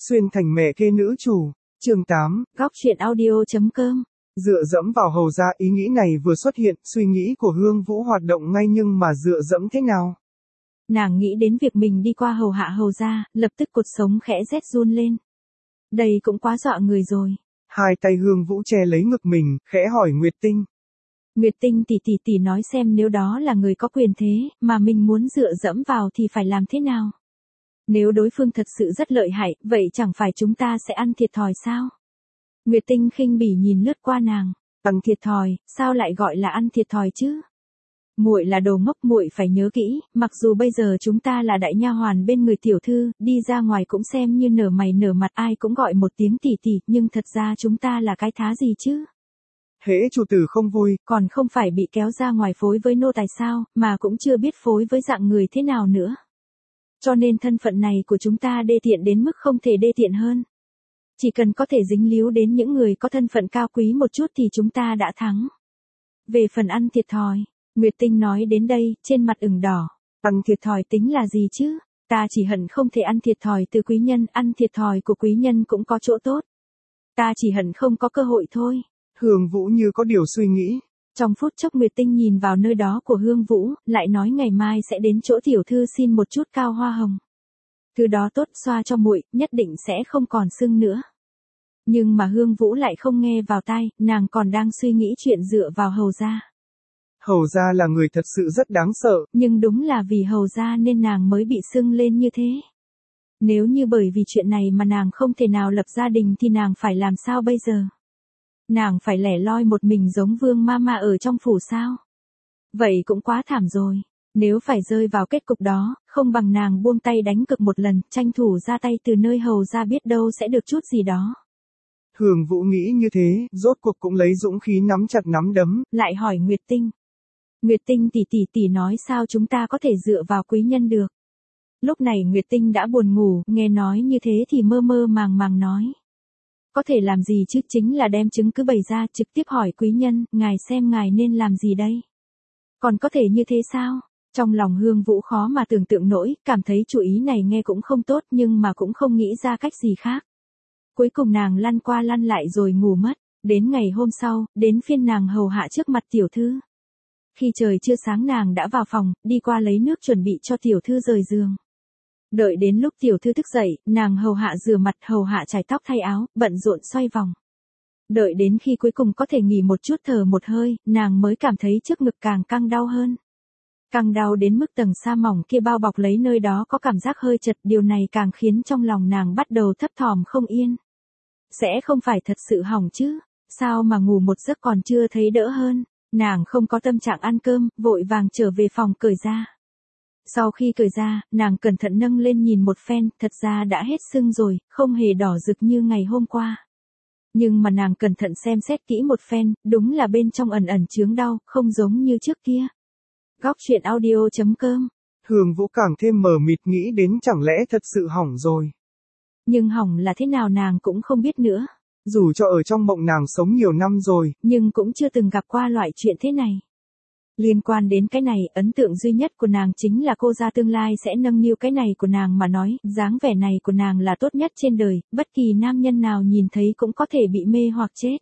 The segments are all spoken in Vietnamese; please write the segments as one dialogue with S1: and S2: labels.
S1: xuyên thành mẹ kế nữ chủ. Chương 8.
S2: Góc truyện audio.com.
S1: Dựa dẫm vào hầu gia, ý nghĩ này vừa xuất hiện, suy nghĩ của Hương Vũ hoạt động ngay, nhưng mà dựa dẫm thế nào?
S2: Nàng nghĩ đến việc mình đi qua hầu hạ hầu gia, lập tức cột sống khẽ rét run lên. Đây cũng quá dọa người rồi.
S1: Hai tay Hương Vũ che lấy ngực mình, khẽ hỏi Nguyệt Tinh.
S2: Nguyệt Tinh tỷ nói xem, nếu đó là người có quyền thế, mà mình muốn dựa dẫm vào thì phải làm thế nào? Nếu đối phương thật sự rất lợi hại, vậy chẳng phải chúng ta sẽ ăn thiệt thòi sao? Nguyệt Tinh khinh bỉ nhìn lướt qua nàng. Ăn thiệt thòi, sao lại gọi là ăn thiệt thòi chứ? Muội là đồ ngốc, muội phải nhớ kỹ, mặc dù bây giờ chúng ta là đại nha hoàn bên người tiểu thư, đi ra ngoài cũng xem như nở mày nở mặt, ai cũng gọi một tiếng tỷ, nhưng thật ra chúng ta là cái thá gì chứ?
S1: Hễ chủ tử không vui,
S2: còn không phải bị kéo ra ngoài phối với nô tài sao, mà cũng chưa biết phối với dạng người thế nào nữa. Cho nên thân phận này của chúng ta đê tiện đến mức không thể đê tiện hơn. Chỉ cần có thể dính líu đến những người có thân phận cao quý một chút thì chúng ta đã thắng. Về phần ăn thiệt thòi, Nguyệt Tinh nói đến đây, trên mặt ửng đỏ. Ăn thiệt thòi tính là gì chứ? Ta chỉ hận không thể ăn thiệt thòi từ quý nhân, ăn thiệt thòi của quý nhân cũng có chỗ tốt. Ta chỉ hận không có cơ hội thôi.
S1: Hương Vũ như có điều suy nghĩ.
S2: Trong phút chốc Nguyệt Tinh nhìn vào nơi đó của Hương Vũ, lại nói ngày mai sẽ đến chỗ tiểu thư xin một chút cao hoa hồng. Thứ đó tốt, xoa cho muội, nhất định sẽ không còn sưng nữa. Nhưng mà Hương Vũ lại không nghe vào tai, nàng còn đang suy nghĩ chuyện dựa vào hầu gia.
S1: Hầu gia là người thật sự rất đáng sợ.
S2: Nhưng đúng là vì hầu gia nên nàng mới bị sưng lên như thế. Nếu như bởi vì chuyện này mà nàng không thể nào lập gia đình thì nàng phải làm sao bây giờ? Nàng phải lẻ loi một mình giống Vương Mama ở trong phủ sao? Vậy cũng quá thảm rồi. Nếu phải rơi vào kết cục đó, không bằng nàng buông tay đánh cược một lần, tranh thủ ra tay từ nơi hầu gia, biết đâu sẽ được chút gì đó.
S1: Hương Vũ nghĩ như thế, rốt cuộc cũng lấy dũng khí nắm chặt nắm đấm.
S2: Lại hỏi Nguyệt Tinh. Nguyệt Tinh tỷ nói sao chúng ta có thể dựa vào quý nhân được? Lúc này Nguyệt Tinh đã buồn ngủ, nghe nói như thế thì mơ mơ màng nói. Có thể làm gì chứ, chính là đem chứng cứ bày ra, trực tiếp hỏi quý nhân, ngài xem ngài nên làm gì đây? Còn có thể như thế sao? Trong lòng Hương Vũ khó mà tưởng tượng nổi, cảm thấy chủ ý này nghe cũng không tốt nhưng mà cũng không nghĩ ra cách gì khác. Cuối cùng nàng lăn qua lăn lại rồi ngủ mất. Đến ngày hôm sau, đến phiên nàng hầu hạ trước mặt tiểu thư. Khi trời chưa sáng nàng đã vào phòng, đi qua lấy nước chuẩn bị cho tiểu thư rời giường. Đợi đến lúc tiểu thư thức dậy, nàng hầu hạ rửa mặt, hầu hạ chải tóc thay áo, bận rộn xoay vòng. Đợi đến khi cuối cùng có thể nghỉ một chút thở một hơi, nàng mới cảm thấy trước ngực càng căng đau hơn. Căng đau đến mức tầng sa mỏng kia bao bọc lấy nơi đó có cảm giác hơi chật, điều này càng khiến trong lòng nàng bắt đầu thấp thỏm không yên. Sẽ không phải thật sự hỏng chứ, sao mà ngủ một giấc còn chưa thấy đỡ hơn, nàng không có tâm trạng ăn cơm, vội vàng trở về phòng cởi ra. Sau khi cởi ra, nàng cẩn thận nâng lên nhìn một phen, thật ra đã hết sưng rồi, không hề đỏ rực như ngày hôm qua. Nhưng mà nàng cẩn thận xem xét kỹ một phen, đúng là bên trong ẩn ẩn chướng đau, không giống như trước kia. Góc truyện audio.com.
S1: Hương Vũ càng thêm mờ mịt, nghĩ đến chẳng lẽ thật sự hỏng rồi.
S2: Nhưng hỏng là thế nào nàng cũng không biết nữa.
S1: Dù cho ở trong mộng nàng sống nhiều năm rồi,
S2: nhưng cũng chưa từng gặp qua loại chuyện thế này. Liên quan đến cái này, ấn tượng duy nhất của nàng chính là cô gia tương lai sẽ nâng niu cái này của nàng mà nói, dáng vẻ này của nàng là tốt nhất trên đời, bất kỳ nam nhân nào nhìn thấy cũng có thể bị mê hoặc chết.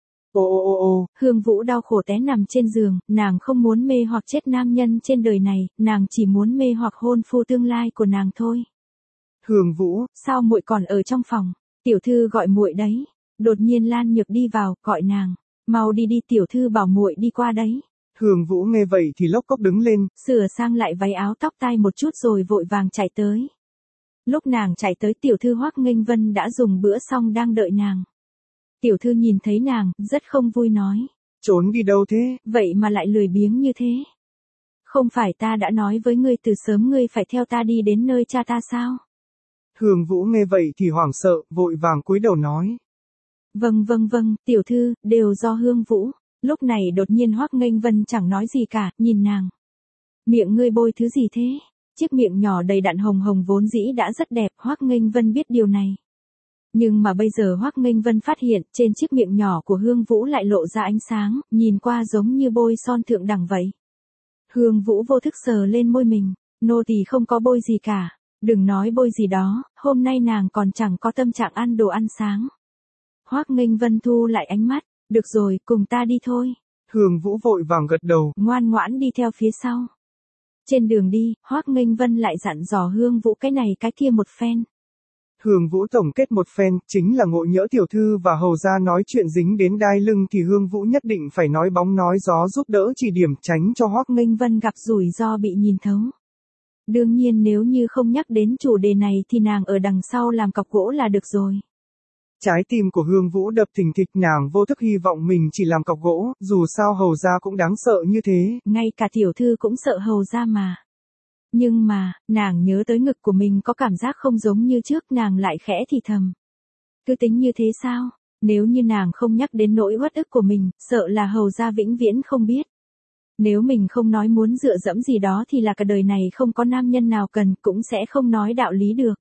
S1: Ô.
S2: Hương Vũ đau khổ té nằm trên giường, nàng không muốn mê hoặc chết nam nhân trên đời này, nàng chỉ muốn mê hoặc hôn phu tương lai của nàng thôi.
S1: Hương Vũ,
S2: sao muội còn ở trong phòng? Tiểu thư gọi muội đấy. Đột nhiên Lan Nhược đi vào, gọi nàng. Mau đi đi, tiểu thư bảo muội đi qua đấy.
S1: Hương Vũ nghe vậy thì lốc cốc đứng lên,
S2: sửa sang lại váy áo tóc tai một chút rồi vội vàng chạy tới. Lúc nàng chạy tới, tiểu thư Hoắc Nghênh Vân đã dùng bữa xong đang đợi nàng. Tiểu thư nhìn thấy nàng, rất không vui nói.
S1: Trốn đi đâu thế?
S2: Vậy mà lại lười biếng như thế. Không phải ta đã nói với ngươi từ sớm ngươi phải theo ta đi đến nơi cha ta sao?
S1: Hương Vũ nghe vậy thì hoảng sợ, vội vàng cúi đầu nói.
S2: Vâng, tiểu thư, đều do Hương Vũ. Lúc này đột nhiên Hoắc Nghênh Vân chẳng nói gì cả, nhìn nàng. Miệng ngươi bôi thứ gì thế? Chiếc miệng nhỏ đầy đặn hồng hồng vốn dĩ đã rất đẹp, Hoắc Nghênh Vân biết điều này. Nhưng mà bây giờ Hoắc Nghênh Vân phát hiện, trên chiếc miệng nhỏ của Hương Vũ lại lộ ra ánh sáng, nhìn qua giống như bôi son thượng đẳng vậy. Hương Vũ vô thức sờ lên môi mình, nô tỳ không có bôi gì cả. Đừng nói bôi gì đó, hôm nay nàng còn chẳng có tâm trạng ăn đồ ăn sáng. Hoác Nghênh Vân thu lại ánh mắt, được rồi, cùng ta đi thôi.
S1: Hương Vũ vội vàng gật đầu,
S2: Ngoan ngoãn đi theo phía sau. Trên đường đi, Hoác Nghênh Vân lại dặn dò Hương Vũ cái này cái kia một phen.
S1: Hương Vũ tổng kết một phen, chính là Ngộ Nhỡ tiểu thư và hầu gia nói chuyện dính đến đai lưng thì Hương Vũ nhất định phải nói bóng nói gió giúp đỡ chỉ điểm tránh cho Hoác
S2: Nghênh Vân gặp rủi ro bị nhìn thấu. Đương nhiên nếu như không nhắc đến chủ đề này thì nàng ở đằng sau làm cọc gỗ là được rồi.
S1: Trái tim của Hương Vũ đập thình thịch, nàng vô thức hy vọng mình chỉ làm cọc gỗ, dù sao hầu gia cũng đáng sợ như thế.
S2: Ngay cả tiểu thư cũng sợ hầu gia mà. Nhưng mà, nàng nhớ tới ngực của mình có cảm giác không giống như trước, nàng lại khẽ thì thầm. Cứ tính như thế sao? Nếu như nàng không nhắc đến nỗi uất ức của mình, sợ là hầu gia vĩnh viễn không biết. Nếu mình không nói muốn dựa dẫm gì đó thì là cả đời này không có nam nhân nào cần, cũng sẽ không nói đạo lý được.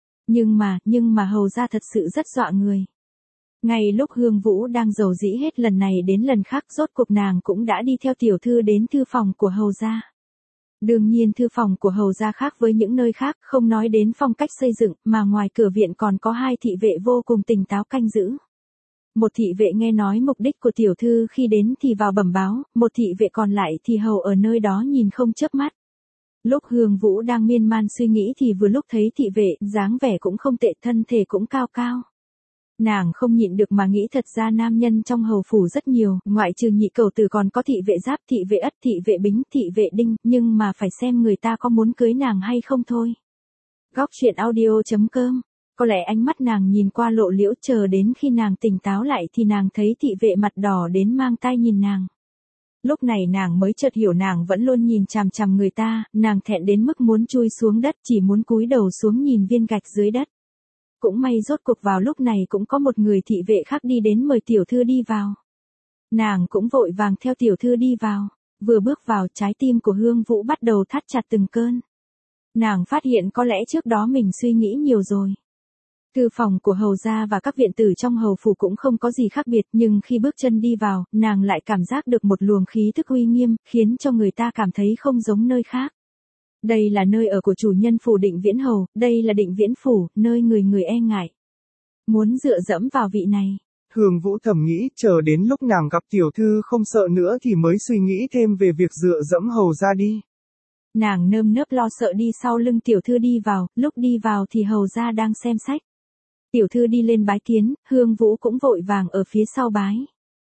S2: Nhưng mà hầu gia thật sự rất dọa người. Ngay lúc Hương Vũ đang dầu dĩ hết lần này đến lần khác, rốt cuộc nàng cũng đã đi theo tiểu thư đến thư phòng của hầu gia. Đương nhiên thư phòng của hầu gia khác với những nơi khác, không nói đến phong cách xây dựng, mà ngoài cửa viện còn có hai thị vệ vô cùng tỉnh táo canh giữ. Một thị vệ nghe nói mục đích của tiểu thư khi đến thì vào bẩm báo, một thị vệ còn lại thì hầu ở nơi đó nhìn không chớp mắt. Lúc Hương Vũ đang miên man suy nghĩ thì vừa lúc thấy thị vệ, dáng vẻ cũng không tệ, thân thể cũng cao cao. Nàng không nhịn được mà nghĩ thật ra nam nhân trong hầu phủ rất nhiều, ngoại trừ Nhị Cẩu Tử còn có thị vệ Giáp, thị vệ Ất, thị vệ Bính, thị vệ Đinh, nhưng mà phải xem người ta có muốn cưới nàng hay không thôi. Góc truyện audio.com. Có lẽ ánh mắt nàng nhìn qua lộ liễu, chờ đến khi nàng tỉnh táo lại thì nàng thấy thị vệ mặt đỏ đến mang tai nhìn nàng. Lúc này nàng mới chợt hiểu nàng vẫn luôn nhìn chằm chằm người ta, nàng thẹn đến mức muốn chui xuống đất, chỉ muốn cúi đầu xuống nhìn viên gạch dưới đất. Cũng may rốt cuộc vào lúc này cũng có một người thị vệ khác đi đến mời tiểu thư đi vào. Nàng cũng vội vàng theo tiểu thư đi vào, vừa bước vào trái tim của Hương Vũ bắt đầu thắt chặt từng cơn. Nàng phát hiện có lẽ trước đó mình suy nghĩ nhiều rồi. Thư phòng của hầu gia và các viện tử trong hầu phủ cũng không có gì khác biệt, nhưng khi bước chân đi vào, nàng lại cảm giác được một luồng khí thức uy nghiêm, khiến cho người ta cảm thấy không giống nơi khác. Đây là nơi ở của chủ nhân phủ Định Viễn Hầu, đây là Định Viễn Phủ, nơi người người e ngại. Muốn dựa dẫm vào vị này.
S1: Hương Vũ thầm nghĩ, chờ đến lúc nàng gặp tiểu thư không sợ nữa thì mới suy nghĩ thêm về việc dựa dẫm hầu gia đi.
S2: Nàng nơm nớp lo sợ đi sau lưng tiểu thư đi vào, lúc đi vào thì hầu gia đang xem sách. Tiểu thư đi lên bái kiến, Hương Vũ cũng vội vàng ở phía sau bái.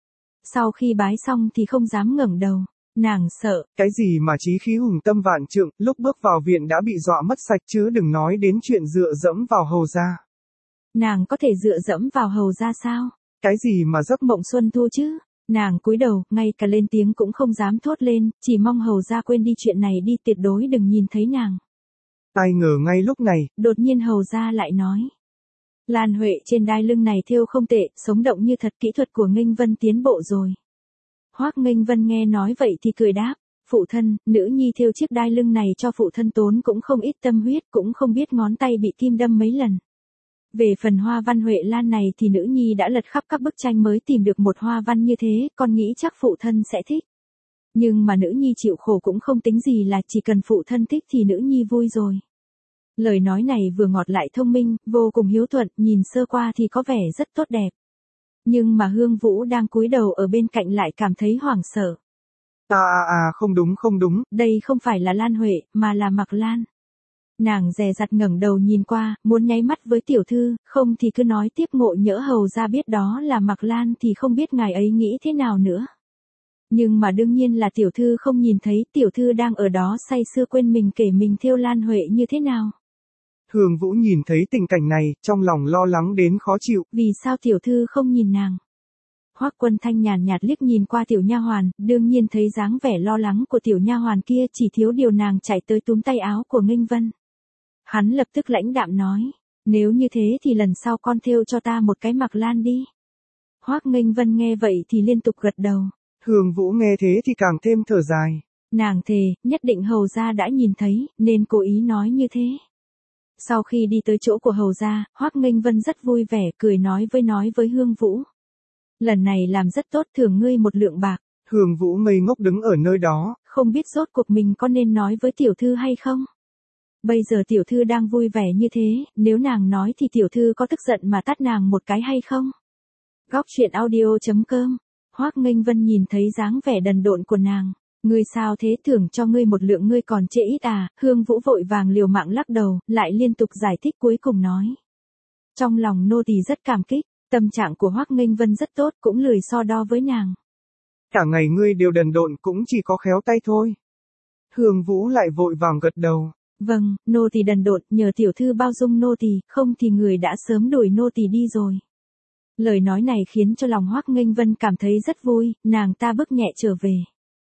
S2: Sau khi bái xong thì không dám ngẩng đầu, nàng sợ.
S1: Cái gì mà chí khí hùng tâm vạn trượng, lúc bước vào viện đã bị dọa mất sạch chứ đừng nói đến chuyện dựa dẫm vào hầu gia.
S2: Nàng có thể dựa dẫm vào hầu gia sao?
S1: Cái gì mà giấc
S2: mộng xuân thu chứ? Nàng cúi đầu, ngay cả lên tiếng cũng không dám thốt lên, chỉ mong hầu gia quên đi chuyện này đi, tuyệt đối đừng nhìn thấy nàng.
S1: Ai ngờ ngay lúc này,
S2: đột nhiên hầu gia lại nói. Lan Huệ trên đai lưng này thêu không tệ, sống động như thật, kỹ thuật của Nghênh Vân tiến bộ rồi. Hoác Nghênh Vân nghe nói vậy thì cười đáp, phụ thân, nữ nhi thêu chiếc đai lưng này cho phụ thân tốn cũng không ít tâm huyết, cũng không biết ngón tay bị kim đâm mấy lần. Về phần hoa văn Huệ Lan này thì nữ nhi đã lật khắp các bức tranh mới tìm được một hoa văn như thế, con nghĩ chắc phụ thân sẽ thích. Nhưng mà nữ nhi chịu khổ cũng không tính gì, là chỉ cần phụ thân thích thì nữ nhi vui rồi. Lời nói này vừa ngọt lại thông minh, vô cùng hiếu thuận, nhìn sơ qua thì có vẻ rất tốt đẹp. Nhưng mà Hương Vũ đang cúi đầu ở bên cạnh lại cảm thấy hoảng sợ.
S1: Không đúng.
S2: Đây không phải là Lan Huệ, mà là Mạc Lan. Nàng dè dặt ngẩng đầu nhìn qua, muốn nháy mắt với tiểu thư, không thì cứ nói tiếp, Ngộ Nhỡ hầu ra biết đó là Mạc Lan thì không biết ngài ấy nghĩ thế nào nữa. Nhưng mà đương nhiên là tiểu thư không nhìn thấy, tiểu thư đang ở đó say sưa quên mình kể mình thêu Lan Huệ như thế nào.
S1: Hương Vũ nhìn thấy tình cảnh này, trong lòng lo lắng đến khó chịu.
S2: Vì sao tiểu thư không nhìn nàng? Hoắc Quân Thanh nhàn nhạt liếc nhìn qua tiểu nha hoàn, đương nhiên thấy dáng vẻ lo lắng của tiểu nha hoàn kia, chỉ thiếu điều nàng chạy tới túm tay áo của Nghênh Vân. Hắn lập tức lãnh đạm nói, nếu như thế thì lần sau con thêu cho ta một cái Mạc Lan đi. Hoắc Nghênh Vân nghe vậy thì liên tục gật đầu.
S1: Hương Vũ nghe thế thì càng thêm thở dài.
S2: Nàng thề, nhất định hầu gia đã nhìn thấy, nên cố ý nói như thế. Sau khi đi tới chỗ của hầu gia, Hoắc Nghênh Vân rất vui vẻ, cười nói với Hương Vũ. Lần này làm rất tốt, thưởng ngươi 1 lượng bạc.
S1: Hương Vũ ngây ngốc đứng ở nơi đó.
S2: Không biết rốt cuộc mình có nên nói với tiểu thư hay không? Bây giờ tiểu thư đang vui vẻ như thế, nếu nàng nói thì tiểu thư có tức giận mà tát nàng một cái hay không? Góc truyện audio.com. Hoác Nghênh Vân nhìn thấy dáng vẻ đần độn của nàng. Ngươi sao thế, thưởng cho ngươi một lượng ngươi còn chê ít à? Hương Vũ vội vàng liều mạng lắc đầu, lại liên tục giải thích cuối cùng nói. Trong lòng nô tỳ rất cảm kích, tâm trạng của Hoác Nghênh Vân rất tốt, cũng lười so đo với nàng.
S1: Cả ngày ngươi đều đần độn, cũng chỉ có khéo tay thôi. Hương Vũ lại vội vàng gật đầu.
S2: Vâng, nô tỳ đần độn, nhờ tiểu thư bao dung nô tỳ, không thì người đã sớm đuổi nô tỳ đi rồi. Lời nói này khiến cho lòng Hoác Nghênh Vân cảm thấy rất vui, nàng ta bước nhẹ trở về.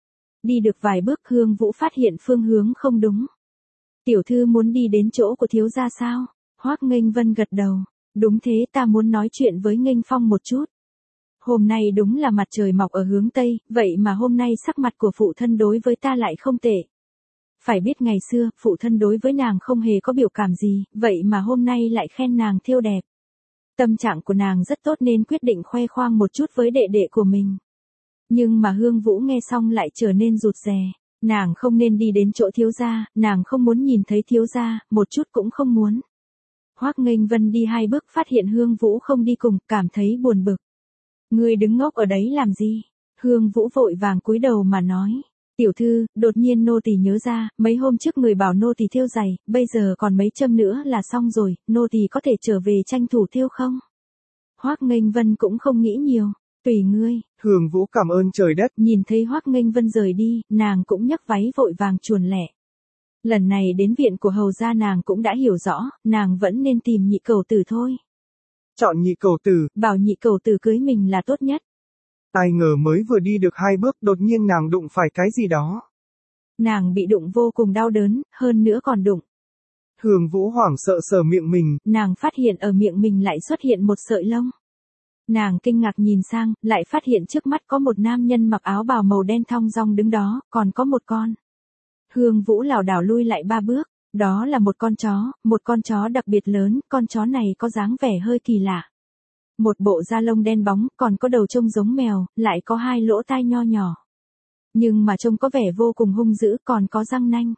S2: Đi được vài bước Hương Vũ phát hiện phương hướng không đúng. Tiểu thư muốn đi đến chỗ của thiếu gia sao? Hoác Nghênh Vân gật đầu. Đúng thế, ta muốn nói chuyện với Nghênh Phong một chút. Hôm nay đúng là mặt trời mọc ở hướng Tây, vậy mà hôm nay sắc mặt của phụ thân đối với ta lại không tệ. Phải biết ngày xưa, phụ thân đối với nàng không hề có biểu cảm gì, vậy mà hôm nay lại khen nàng thêu đẹp. Tâm trạng của nàng rất tốt nên quyết định khoe khoang một chút với đệ đệ của mình. Nhưng mà Hương Vũ nghe xong lại trở nên rụt rè. Nàng không nên đi đến chỗ thiếu gia, nàng không muốn nhìn thấy thiếu gia, một chút cũng không muốn. Hoác Nghênh Vân đi 2 bước phát hiện Hương Vũ không đi cùng, cảm thấy buồn bực. Ngươi đứng ngốc ở đấy làm gì? Hương Vũ vội vàng cúi đầu mà nói. Tiểu thư, đột nhiên nô tỳ nhớ ra, mấy hôm trước người bảo nô tỳ thêu giày, bây giờ còn mấy châm nữa là xong rồi, nô tỳ có thể trở về tranh thủ thêu không? Hoác Nghênh Vân cũng không nghĩ nhiều. Tùy ngươi.
S1: Hương Vũ cảm ơn trời đất.
S2: Nhìn thấy Hoác Nghênh Vân rời đi, nàng cũng nhấc váy vội vàng chuồn lẹ. Lần này đến viện của hầu gia nàng cũng đã hiểu rõ, nàng vẫn nên tìm nhị cẩu tử thôi.
S1: Chọn nhị cẩu tử.
S2: Bảo nhị cẩu tử cưới mình là tốt nhất.
S1: Ai ngờ mới vừa đi được 2 bước đột nhiên nàng đụng phải cái gì đó.
S2: Nàng bị đụng vô cùng đau đớn, hơn nữa còn đụng.
S1: Hương Vũ hoảng sợ sờ miệng mình.
S2: Nàng phát hiện ở miệng mình lại xuất hiện một sợi lông. Nàng kinh ngạc nhìn sang, lại phát hiện trước mắt có một nam nhân mặc áo bào màu đen thong dong đứng đó, còn có một con. Hương Vũ lảo đảo lui lại 3 bước, đó là một con chó đặc biệt lớn, con chó này có dáng vẻ hơi kỳ lạ. Một bộ da lông đen bóng, còn có đầu trông giống mèo, lại có 2 lỗ tai nho nhỏ. Nhưng mà trông có vẻ vô cùng hung dữ, còn có răng nanh.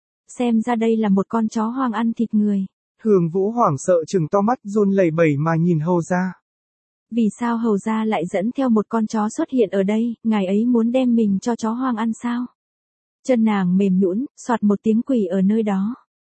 S2: Xem ra đây là một con chó hoang ăn thịt người.
S1: Hương Vũ hoảng sợ trừng to mắt run lẩy bẩy mà nhìn hầu gia.
S2: Vì sao hầu gia lại dẫn theo một con chó xuất hiện ở đây, ngài ấy muốn đem mình cho chó hoang ăn sao? Chân nàng mềm nhũn, soạt một tiếng quỳ ở nơi đó.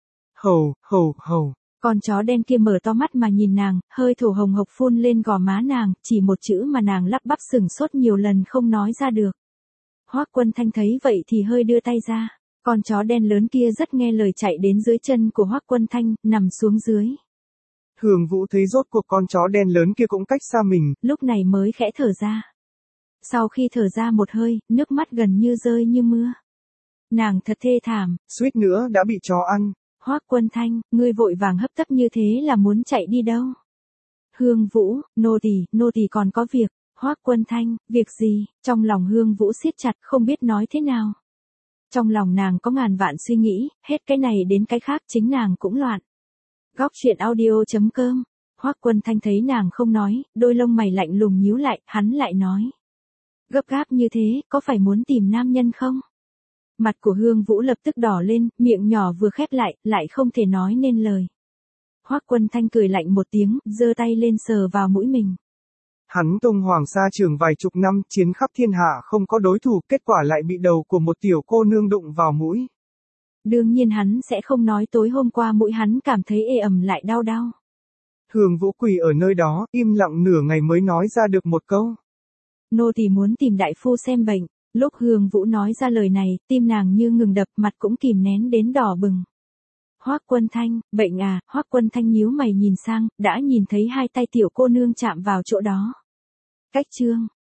S2: Hầu. Con chó đen kia mở to mắt mà nhìn nàng, hơi thổ hồng hộc phun lên gò má nàng, chỉ một chữ mà nàng lắp bắp sửng sốt nhiều lần không nói ra được. Hoác Quân Thanh thấy vậy thì hơi đưa tay ra. Con chó đen lớn kia rất nghe lời chạy đến dưới chân của Hoác Quân Thanh, nằm xuống dưới.
S1: Hương Vũ thấy rốt cuộc con chó đen lớn kia cũng cách xa mình,
S2: lúc này mới khẽ thở ra. Sau khi thở ra một hơi, nước mắt gần như rơi như mưa. Nàng thật thê thảm,
S1: suýt nữa đã bị chó ăn.
S2: Hoác Quân Thanh, ngươi vội vàng hấp tấp như thế là muốn chạy đi đâu? Hương Vũ, nô tỳ còn có việc. Hoác Quân Thanh, việc gì? Trong lòng Hương Vũ siết chặt không biết nói thế nào. Trong lòng nàng có ngàn vạn suy nghĩ, hết cái này đến cái khác chính nàng cũng loạn. Góc truyện audio.com. Hoác Quân Thanh thấy nàng không nói, đôi lông mày lạnh lùng nhíu lại, hắn lại nói. Gấp gáp như thế, có phải muốn tìm nam nhân không? Mặt của Hương Vũ lập tức đỏ lên, miệng nhỏ vừa khép lại không thể nói nên lời. Hoác Quân Thanh cười lạnh một tiếng, giơ tay lên sờ vào mũi mình.
S1: Hắn tung hoàng sa trường vài chục năm, chiến khắp thiên hạ không có đối thủ, kết quả lại bị đầu của một tiểu cô nương đụng vào mũi.
S2: Đương nhiên hắn sẽ không nói tối hôm qua mũi hắn cảm thấy ê ẩm lại đau đau.
S1: Hương Vũ quỳ ở nơi đó, im lặng nửa ngày mới nói ra được một câu.
S2: Nô tỳ muốn tìm đại phu xem bệnh. Lúc Hương Vũ nói ra lời này, tim nàng như ngừng đập, mặt cũng kìm nén đến đỏ bừng. Hoác Quân Thanh, bệnh à? Hoác Quân Thanh nhíu mày nhìn sang, đã nhìn thấy 2 tay tiểu cô nương chạm vào chỗ đó. Cách chương